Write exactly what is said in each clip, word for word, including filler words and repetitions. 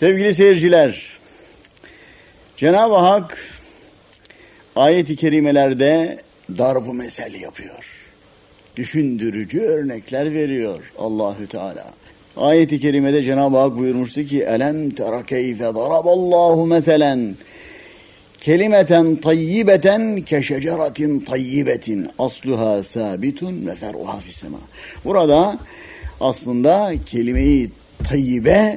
Sevgili seyirciler, Cenab-ı Hak ayet-i kerimelerde darb-ı mesel yapıyor. Düşündürücü örnekler veriyor Allahü Teala. Ayet-i kerimede Cenab-ı Hak buyurmuştu ki: "Elem tera keyfe daraballahu meselen kelimeten tayyibeten keşeceratin tayyibetin asluha sabitun ve feruha fissema." Burada aslında kelime-i tayyibe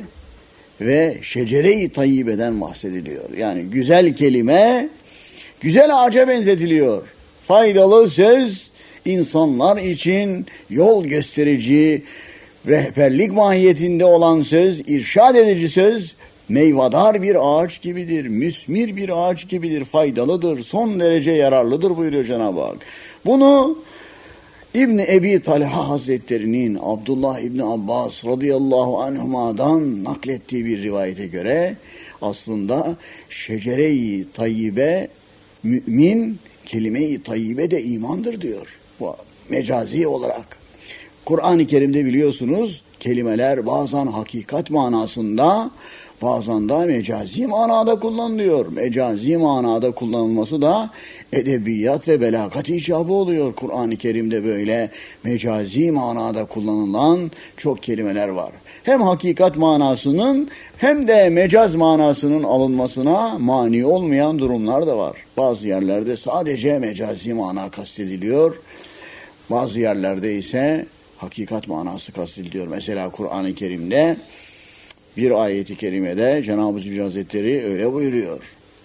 ve şecere-i tayyibeden bahsediliyor. Yani güzel kelime güzel ağaca benzetiliyor. Faydalı söz insanlar için yol gösterici, rehberlik mahiyetinde olan söz, irşad edici söz meyvadar bir ağaç gibidir, müsmir bir ağaç gibidir, faydalıdır, son derece yararlıdır buyuruyor Cenab-ı Hak. Bunu İbn Ebi Talha Hazretleri'nin Abdullah İbni Abbas radıyallahu anhuma'dan naklettiği bir rivayete göre aslında şecere-i tayyibe mümin, kelime-i tayyibe de imandır diyor. Bu mecazi olarak. Kur'an-ı Kerim'de biliyorsunuz kelimeler bazen hakikat manasında, bazen de mecazi manada kullanılıyor. Mecazi manada kullanılması da edebiyat ve belagat icabı oluyor. Kur'an-ı Kerim'de böyle mecazi manada kullanılan çok kelimeler var. Hem hakikat manasının hem de mecaz manasının alınmasına mani olmayan durumlar da var. Bazı yerlerde sadece mecazi mana kastediliyor. Bazı yerlerde ise hakikat manası kastediliyor. Mesela Kur'an-ı Kerim'de bir ayeti kerimede Cenab-ı Zülcelal Hazretleri öyle buyuruyor: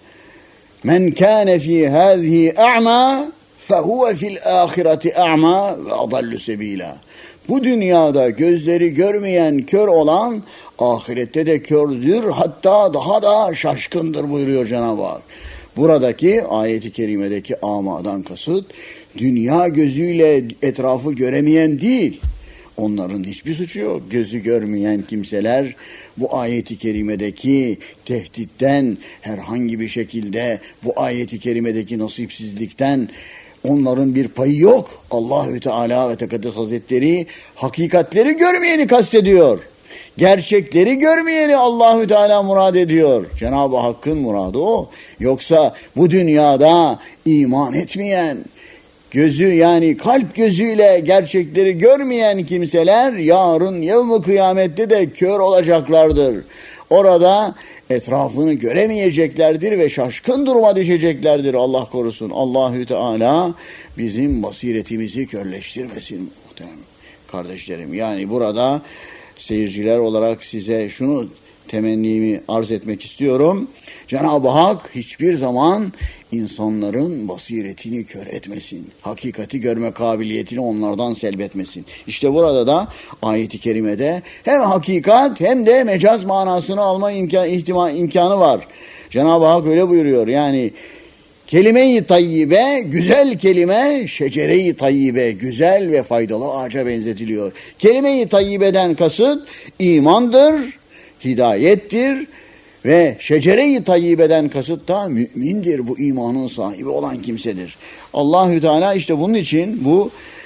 "Men kâne fî hâzihi a'mâ fehuve fil âhireti a'mâ ve adallu sebîlâ." Bu dünyada gözleri görmeyen, kör olan ahirette de kördür, hatta daha da şaşkındır buyuruyor Cenab-ı Hak. Buradaki ayeti kerimedeki amadan kasıt dünya gözüyle etrafı göremeyen değil. Onların hiçbir suçu yok. Gözü görmeyen kimseler bu ayeti kerimedeki tehditten herhangi bir şekilde, bu ayeti kerimedeki nasipsizlikten onların bir payı yok. Allahü Teala ve Tekaddes Hazretleri hakikatleri görmeyeni kastediyor. Gerçekleri görmeyeni Allahü Teala murad ediyor. Cenab-ı Hakk'ın muradı o. Yoksa bu dünyada iman etmeyen, gözü yani kalp gözüyle gerçekleri görmeyen kimseler yarın yevm-i kıyamette de kör olacaklardır. Orada etrafını göremeyeceklerdir ve şaşkın duruma düşeceklerdir. Allah korusun. Allahü Teala bizim basiretimizi körleştirmesin muhterem kardeşlerim. Yani burada seyirciler olarak size şunu temennimi arz etmek istiyorum. Cenab-ı Hak hiçbir zaman insanların basiretini kör etmesin. Hakikati görme kabiliyetini onlardan selbetmesin. İşte burada da ayet-i kerimede hem hakikat hem de mecaz manasını alma imkan, ihtimal, imkanı var. Cenab-ı Hak öyle buyuruyor. Yani kelime-i tayyibe, güzel kelime, şecere-i tayyibe, güzel ve faydalı ağaca benzetiliyor. Kelime-i tayyibeden kasıt imandır, hidayettir ve şecere-i tayyibeden kasıt da mümindir. Bu imanın sahibi olan kimsedir. Allahü Teala işte bunun için bu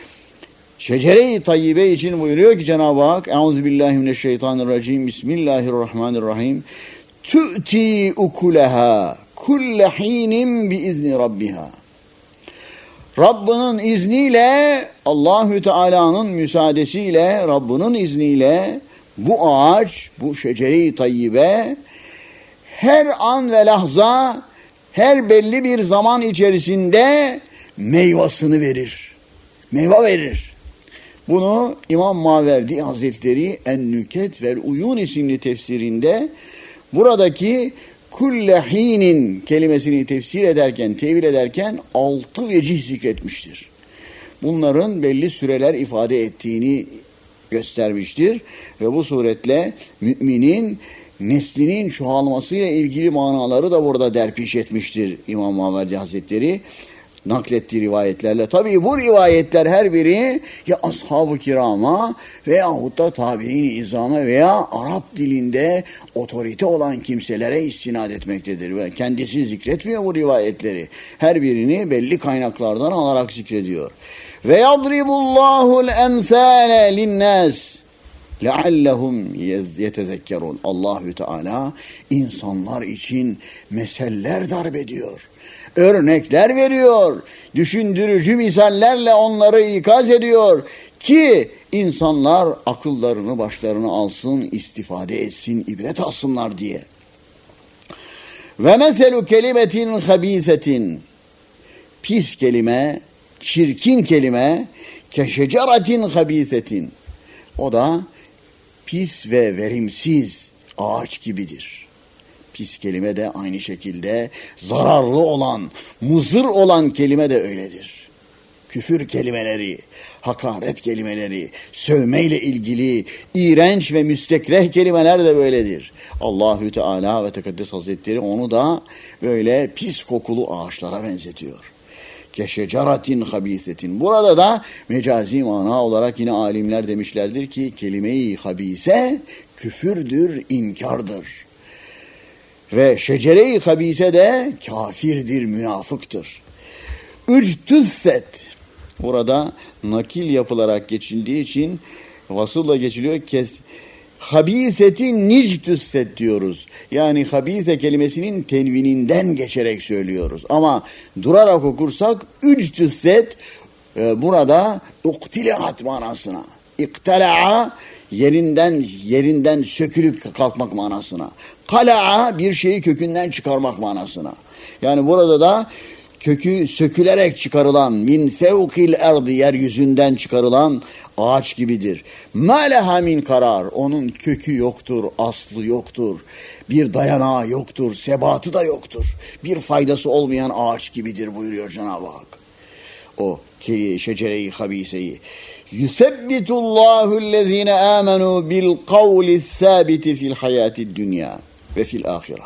şecere-i tayyibe için buyuruyor ki Cenab-ı Hak: "Euzubillahimineşşeytanirracim. Bismillahirrahmanirrahim. Tu'ti ukulaha kulle hinin biizni rabbiha." Rabbinin izniyle, Allahü Teala'nın müsaadesiyle, Rabbinin izniyle bu ağaç, bu şecere-i tayyibe her an ve lahza, her belli bir zaman içerisinde meyvasını verir. Meyve verir. Bunu İmam Maverdi Hazretleri En-Nüket vel Uyun isimli tefsirinde buradaki kullehinin kelimesini tefsir ederken, tevil ederken altı vecih zikretmiştir. Bunların belli süreler ifade ettiğini göstermiştir ve bu suretle müminin neslinin çoğalmasıyla ilgili manaları da burada derpiş etmiştir İmam Maverdi Hazretleri naklettiği rivayetlerle. Tabii bu rivayetler her biri ya ashab-ı kirama veyahut da tabi'in-i izama veya Arap dilinde otorite olan kimselere istinad etmektedir. Ve kendisi zikretmiyor bu rivayetleri. Her birini belli kaynaklardan alarak zikrediyor. Ve yadribullahul emsale linnâs. لَعَلَّهُمْ يَتَذَكَّرُونَ. Allahü Teala insanlar için meseller darp ediyor. Örnekler veriyor. Düşündürücü misallerle onları ikaz ediyor ki insanlar akıllarını başlarına alsın, istifade etsin, ibret alsınlar diye. Ve meselu kelimetin habisetin, pis kelime, çirkin kelime, keşeceratin habisetin, o da pis ve verimsiz ağaç gibidir. Pis kelime de aynı şekilde zararlı olan, muzır olan kelime de öyledir. Küfür kelimeleri, hakaret kelimeleri, sövmeyle ilgili iğrenç ve müstekreh kelimeler de böyledir. Allahü Teala ve Tekaddes Hazretleri onu da böyle pis kokulu ağaçlara benzetiyor. Keşeceratin habisetin. Burada da mecazi mana olarak yine alimler demişlerdir ki kelime-i habise küfürdür, inkardır. Ve şecere-i habise de kafirdir, münafıktır. Üctüsset. Burada nakil yapılarak geçildiği için vasılla geçiliyor. Kes, habiseti nictüsset diyoruz. Yani habise kelimesinin tenvininden geçerek söylüyoruz. Ama durarak okursak üctüsset e, burada uktileat manasına. İktala'a yerinden yerinden sökülüp kalkmak manasına. Kala'a bir şeyi kökünden çıkarmak manasına. Yani burada da kökü sökülerek çıkarılan, min sevkil erdi, yeryüzünden çıkarılan ağaç gibidir. Ma leha min karar, onun kökü yoktur, aslı yoktur, bir dayanağı yoktur, sebatı da yoktur. Bir faydası olmayan ağaç gibidir buyuruyor Cenab-ı Hak. O şecere-i habiseyi. Yusebbitullahu allazine amenu bil kavli sabiti fil hayati dünya ve fil ahire.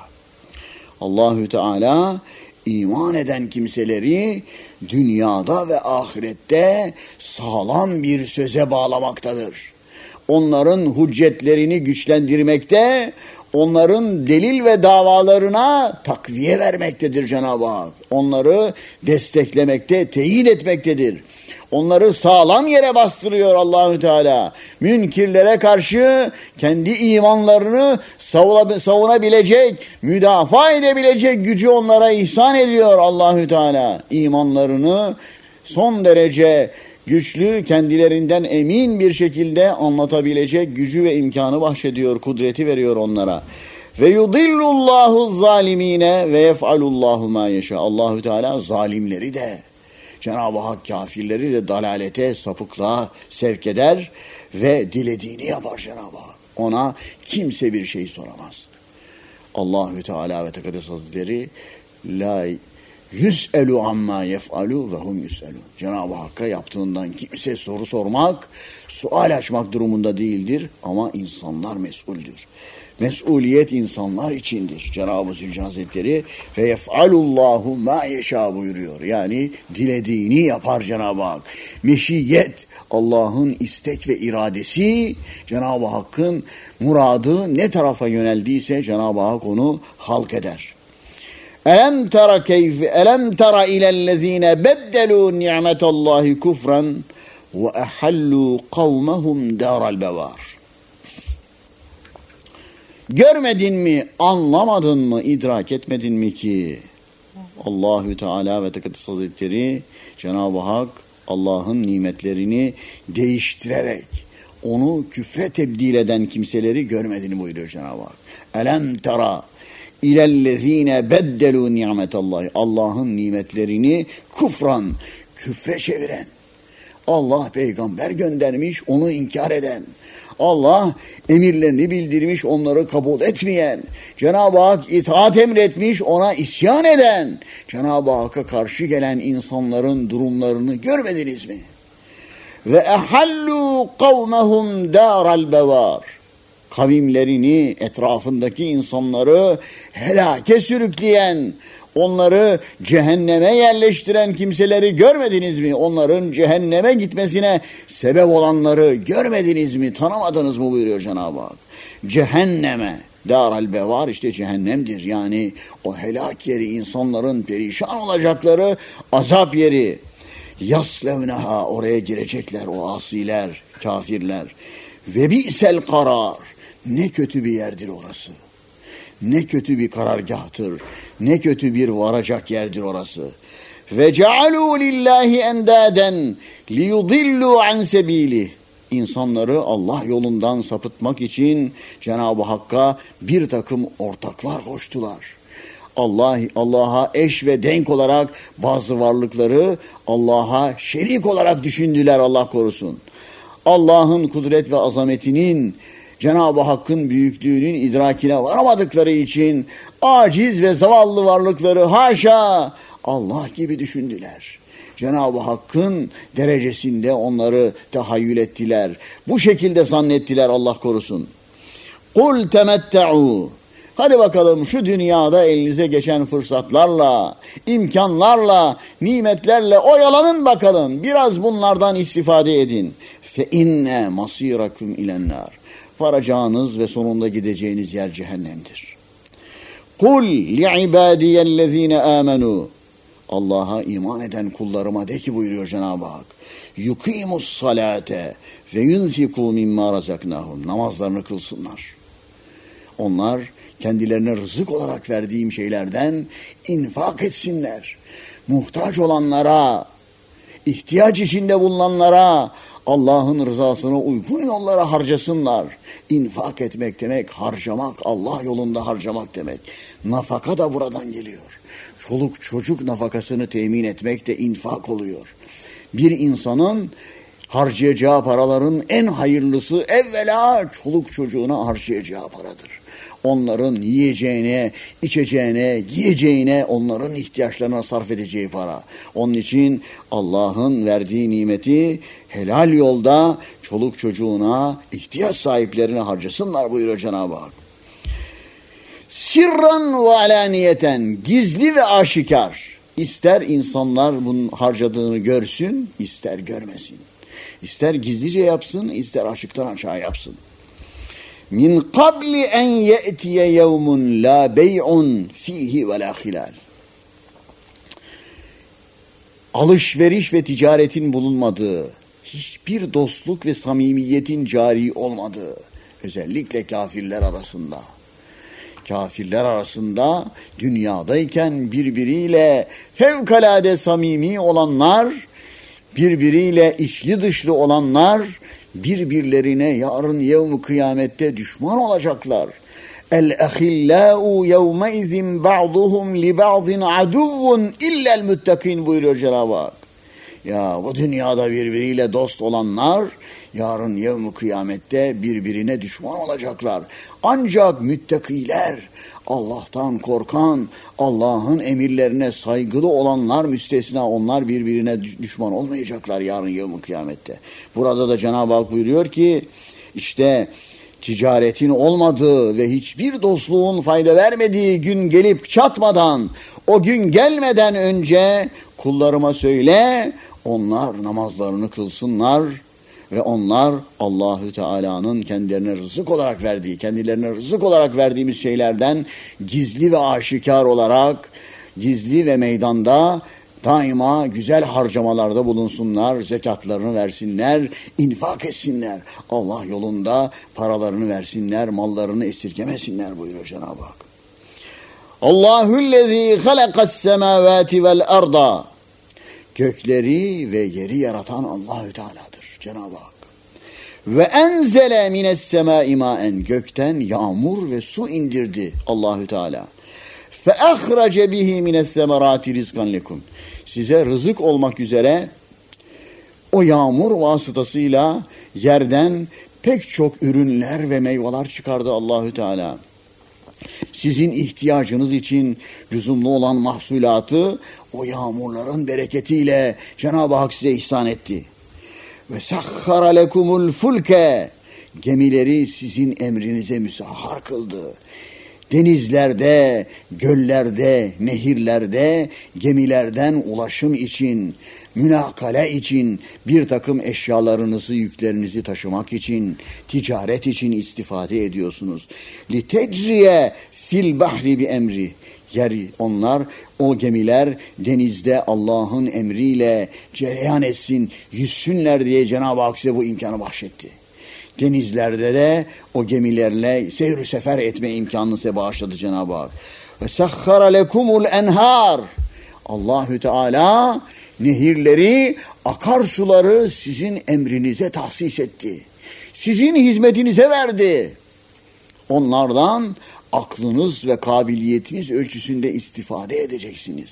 Allahü Teala İman eden kimseleri dünyada ve ahirette sağlam bir söze bağlamaktadır. Onların hüccetlerini güçlendirmekte, onların delil ve davalarına takviye vermektedir Cenab-ı Hak. Onları desteklemekte, teyit etmektedir. Onları sağlam yere bastırıyor Allahü Teala. Münkirlere karşı kendi imanlarını savunabilecek, müdafaa edebilecek gücü onlara ihsan ediyor Allahü Teala. İmanlarını son derece güçlü, kendilerinden emin bir şekilde anlatabilecek gücü ve imkanı bahşediyor, kudreti veriyor onlara. Ve yudillullahu zalimine ve yef'alullahu ma yeşâ. Allahü Teala zalimleri de, Cenab-ı Hak kafirleri de dalalete, sapıklığa sevk eder ve dilediğini yapar Cenab-ı Hak. Ona kimse bir şey soramaz. Allahü Teala ve Tekaddes Hazretleri la yüs'elu amma yef'alu ve hum yüs'elun. Cenab-ı Hakk'a yaptığından kimse soru sormak, sual açmak durumunda değildir ama insanlar mesuldür. Mesuliyet insanlar içindir. Cenab-ı Zülcelal Hazretleri ve yef'alullahu ma yeşâ buyuruyor. Yani dilediğini yapar Cenab-ı Hak. Meşiyet, Allah'ın istek ve iradesi, Cenab-ı Hakk'ın muradı ne tarafa yöneldiyse Cenab-ı Hak onu halk eder. Elem tara keyfe elem tara ilellezine beddelu ni'metallahi kufran ve ehallu kavmehum daral bevar. Görmedin mi, anlamadın mı, idrak etmedin mi ki Allahü Teala ve Tekaddes Hazretleri, Cenab-ı Hak Allah'ın nimetlerini değiştirerek onu küfre tebdil eden kimseleri görmedin mi buyuruyor Cenab-ı Hak. Elem tera ilellezine beddelu ni'metallahi, Allah'ın nimetlerini kufran, küfre çeviren, Allah peygamber göndermiş, onu inkar eden, Allah emirlerini bildirmiş, onları kabul etmeyen, Cenab-ı Hak itaat emretmiş, ona isyan eden, Cenab-ı Hak'a karşı gelen insanların durumlarını görmediniz mi? Ve ehallu kavmehum daral bevar. Kavimlerini, etrafındaki insanları helake sürükleyen, onları cehenneme yerleştiren kimseleri görmediniz mi? Onların cehenneme gitmesine sebep olanları görmediniz mi? Tanımadınız mı buyuruyor Cenab-ı Hak. Cehenneme, daral bevar işte cehennemdir. Yani o helak yeri, insanların perişan olacakları azap yeri. Yaslevneha, oraya girecekler o asiler, kafirler. Ve bi'sel karar. Ne kötü bir yerdir orası. Ne kötü bir karargahtır. Ne kötü bir varacak yerdir orası. Ve cealû lillahi endâden liyudillû an sebîlih. İnsanları Allah yolundan sapıtmak için Cenab-ı Hakk'a bir takım ortaklar koştular. Allah Allah'a eş ve denk olarak bazı varlıkları Allah'a şerik olarak düşündüler, Allah korusun. Allah'ın kudret ve azametinin, Cenab-ı Hakk'ın büyüklüğünün idrakine varamadıkları için aciz ve zavallı varlıkları haşa Allah gibi düşündüler. Cenab-ı Hakk'ın derecesinde onları tahayyül ettiler. Bu şekilde zannettiler, Allah korusun. Kul temetta'u. Hadi bakalım şu dünyada elinize geçen fırsatlarla, imkanlarla, nimetlerle oyalanın bakalım. Biraz bunlardan istifade edin. Fe inne masirakum ilennar. Varacağınız ve sonunda gideceğiniz yer cehennemdir. Kul li'ibadiyellezine amenu. Allah'a iman eden kullarıma de ki buyuruyor Cenab-ı Hak. Yukimus salate ve yunfiku mimma razaknahum. Namazlarını kılsınlar. Onlar kendilerine rızık olarak verdiğim şeylerden infak etsinler. Muhtaç olanlara, ihtiyaç içinde bulunanlara, Allah'ın rızasına uygun yollara harcasınlar. İnfak etmek demek, harcamak, Allah yolunda harcamak demek. Nafaka da buradan geliyor. Çoluk çocuk nafakasını temin etmek de infak oluyor. Bir insanın harcayacağı paraların en hayırlısı evvela çoluk çocuğuna harcayacağı paradır. Onların yiyeceğine, içeceğine, giyeceğine, onların ihtiyaçlarına sarf edeceği para. Onun için Allah'ın verdiği nimeti helal yolda çoluk çocuğuna, ihtiyaç sahiplerine harcasınlar buyuruyor Cenab-ı Hak. Sirran ve alaniyeten, gizli ve aşikar. İster insanlar bunun harcadığını görsün, ister görmesin. İster gizlice yapsın, ister açıktan açığa yapsın. Min qabli en ye'tiye yevmun la bey'un fihi ve la hilal. Alışveriş ve ticaretin bulunmadığı, hiçbir dostluk ve samimiyetin cari olmadığı, özellikle kafirler arasında. Kafirler arasında dünyadayken birbiriyle fevkalade samimi olanlar, birbiriyle içli dışlı olanlar, birbirlerine yarın yevm-i kıyamette düşman olacaklar. El-ehillâ'u yevmeizin ba'duhum li ba'din aduvvun illel müttakîn buyuruyor Cenab-ı Hak. Ya bu dünyada birbiriyle dost olanlar yarın yevm-i kıyamette birbirine düşman olacaklar. Ancak müttakiler, Allah'tan korkan, Allah'ın emirlerine saygılı olanlar müstesna, onlar birbirine düşman olmayacaklar yarın yevm-i kıyamette. Burada da Cenab-ı Hak buyuruyor ki işte ticaretin olmadığı ve hiçbir dostluğun fayda vermediği gün gelip çatmadan, o gün gelmeden önce kullarıma söyle, onlar namazlarını kılsınlar ve onlar Allahü Teala'nın kendilerine rızık olarak verdiği, kendilerine rızık olarak verdiğimiz şeylerden gizli ve aşikar olarak, gizli ve meydanda daima güzel harcamalarda bulunsunlar, zekatlarını versinler, infak etsinler. Allah yolunda paralarını versinler, mallarını esirgemesinler buyuruyor Cenab-ı Hak. Allahüllezî halakas semâvâti vel arda. Gökleri ve yeri yaratan Allahü Teala'dır Cenab-ı Hak. Ve enzele mines semâi mâen. Gökten yağmur ve su indirdi Allahü Teala. Fe ahrace bihi mines semerâti rizkan lekum. Size rızık olmak üzere o yağmur vasıtasıyla yerden pek çok ürünler ve meyveler çıkardı Allahü Teala. Sizin ihtiyacınız için lüzumlu olan mahsulatı o yağmurların bereketiyle Cenab-ı Hak size ihsan etti. Ve sahhara lekumul fulke. Gemileri sizin emrinize müsahhar kıldı. Denizlerde, göllerde, nehirlerde gemilerden ulaşım için, münakale için, bir takım eşyalarınızı, yüklerinizi taşımak için, ticaret için istifade ediyorsunuz. لِتَجْرِيَ fil bahri bi emri. Yer onlar, o gemiler denizde Allah'ın emriyle cereyan etsin, yüzsünler diye Cenab-ı Hak size bu imkanı bahşetti. Denizlerde de o gemilerle seyir sefer etme imkanını size bağışladı Cenab-ı Hak. Ve sahhara lekumul enhar. Allahü Teala nehirleri, akarsuları sizin emrinize tahsis etti. Sizin hizmetinize verdi. Onlardan aklınız ve kabiliyetiniz ölçüsünde istifade edeceksiniz.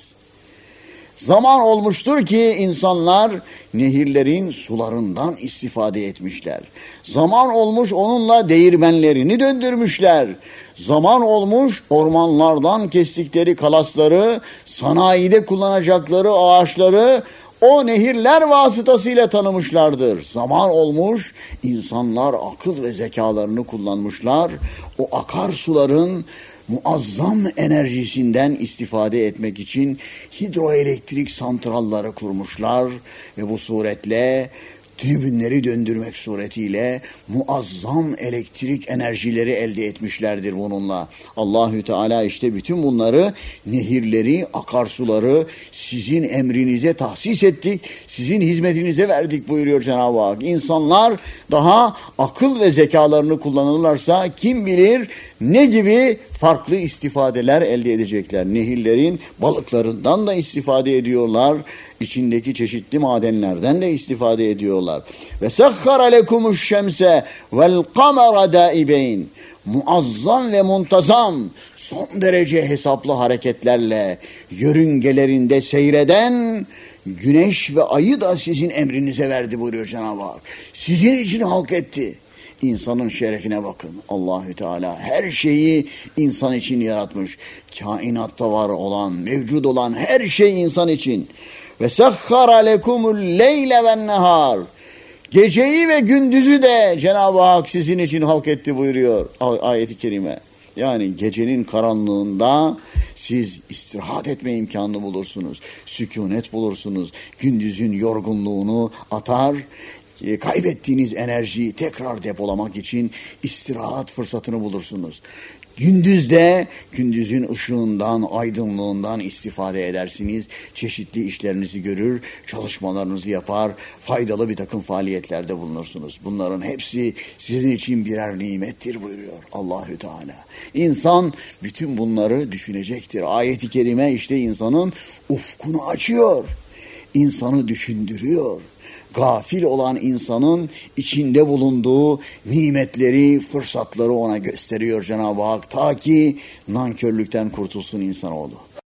Zaman olmuştur ki insanlar nehirlerin sularından istifade etmişler. Zaman olmuş onunla değirmenlerini döndürmüşler. Zaman olmuş ormanlardan kestikleri kalasları, sanayide kullanacakları ağaçları o nehirler vasıtasıyla tanımışlardır. Zaman olmuş insanlar akıl ve zekalarını kullanmışlar. O akarsuların muazzam enerjisinden istifade etmek için hidroelektrik santralları kurmuşlar ve bu suretle tribünleri döndürmek suretiyle muazzam elektrik enerjileri elde etmişlerdir bununla. Allahü Teala işte bütün bunları, nehirleri, akarsuları sizin emrinize tahsis ettik, sizin hizmetinize verdik buyuruyor Cenab-ı Hak. İnsanlar daha akıl ve zekalarını kullanırlarsa kim bilir ne gibi farklı istifadeler elde edecekler. Nehirlerin balıklarından da istifade ediyorlar. İçindeki çeşitli madenlerden de istifade ediyorlar. Ve sahhara lekumuş şemse vel kamera daibeyn. Muazzam ve muntazam, son derece hesaplı hareketlerle yörüngelerinde seyreden güneş ve ayı da sizin emrinize verdi buyuruyor Cenab-ı Hak. Sizin için halk etti. İnsanın şerefine bakın. Allahü Teala her şeyi insan için yaratmış. Kainatta var olan, mevcut olan her şey insan için. Ve sahhara lekumul leyle ven nehar. Geceyi ve gündüzü de Cenab-ı Hak sizin için halk etti buyuruyor ayet-i kerime. Yani gecenin karanlığında siz istirahat etme imkanını bulursunuz. Sükunet bulursunuz. Gündüzün yorgunluğunu atar, kaybettiğiniz enerjiyi tekrar depolamak için istirahat fırsatını bulursunuz. Gündüzde gündüzün ışığından, aydınlığından istifade edersiniz. Çeşitli işlerinizi görür, çalışmalarınızı yapar, faydalı bir takım faaliyetlerde bulunursunuz. Bunların hepsi sizin için birer nimettir buyuruyor Allahü Teala. İnsan bütün bunları düşünecektir. Ayet-i kerime işte insanın ufkunu açıyor, insanı düşündürüyor. Gafil olan insanın içinde bulunduğu nimetleri, fırsatları ona gösteriyor Cenab-ı Hak. Ta ki nankörlükten kurtulsun insanoğlu.